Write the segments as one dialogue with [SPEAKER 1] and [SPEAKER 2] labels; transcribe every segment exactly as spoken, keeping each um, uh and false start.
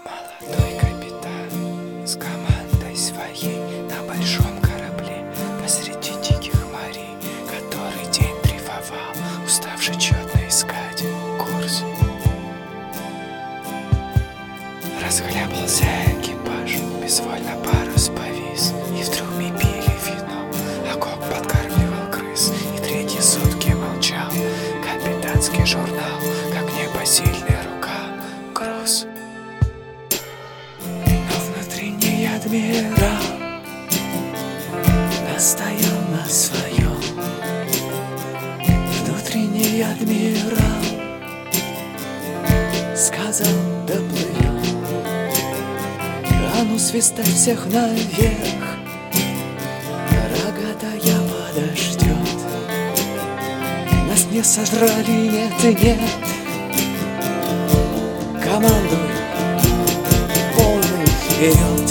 [SPEAKER 1] Молодой капитан с командой своей на большом корабле посреди диких морей, который день дрейфовал, уставший четно искать курс. Расхлябался экипаж, безвольно парус повис, и вдруг мы пили вино, а кок подкармливал крыс, и третьи сутки молчал капитанский журнал, как непосильная рука груз. Но внутренний адмирал настоял на своем. Внутренний адмирал сказал: доплывем. А ну свистай всех наверх, рогатая подождет. Нас не сожрали, нет и нет. Командуй полный вперед.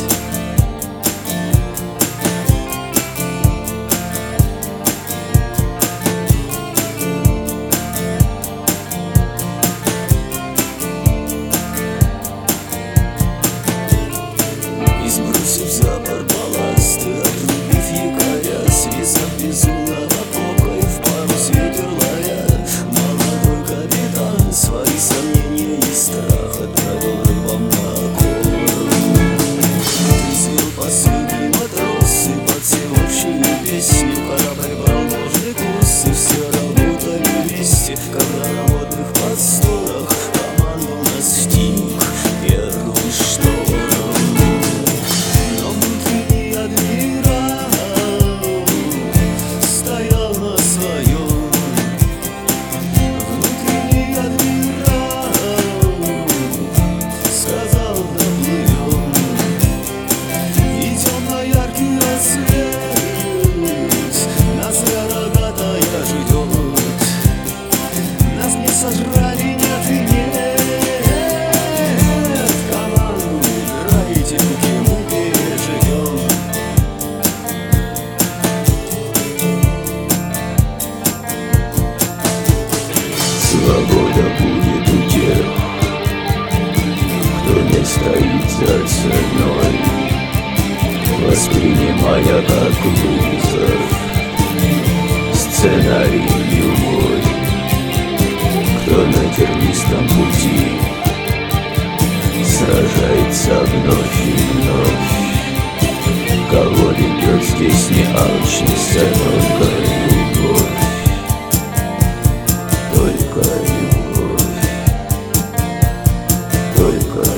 [SPEAKER 1] И сбросив за борт балласт, отрубив якоря, связав безумного кока и в парус ветер лая, молодой капитан свои сомнения и страх отправил рыбам на корм. Трезвел последний матрос и подсел общую песню, корабль брал ложный курс, и все работали вместе, когда на водных просторах команду настиг первый шторм. Но внутренний адмирал стоял на своем. Внутренний адмирал сказал: доплывем. Идем на яркий рассвет, нас рогатая ждет. Нас не сожрали, нет и нет. Команду играйте, руки мы переживем.
[SPEAKER 2] Свобода будет у тех, кто не стоит за ценой, воспринимая как вызов сценарий любой. Кто на тернистом пути сражается вновь и вновь, кого ведет здесь не алчность, а только любовь. Только любовь, только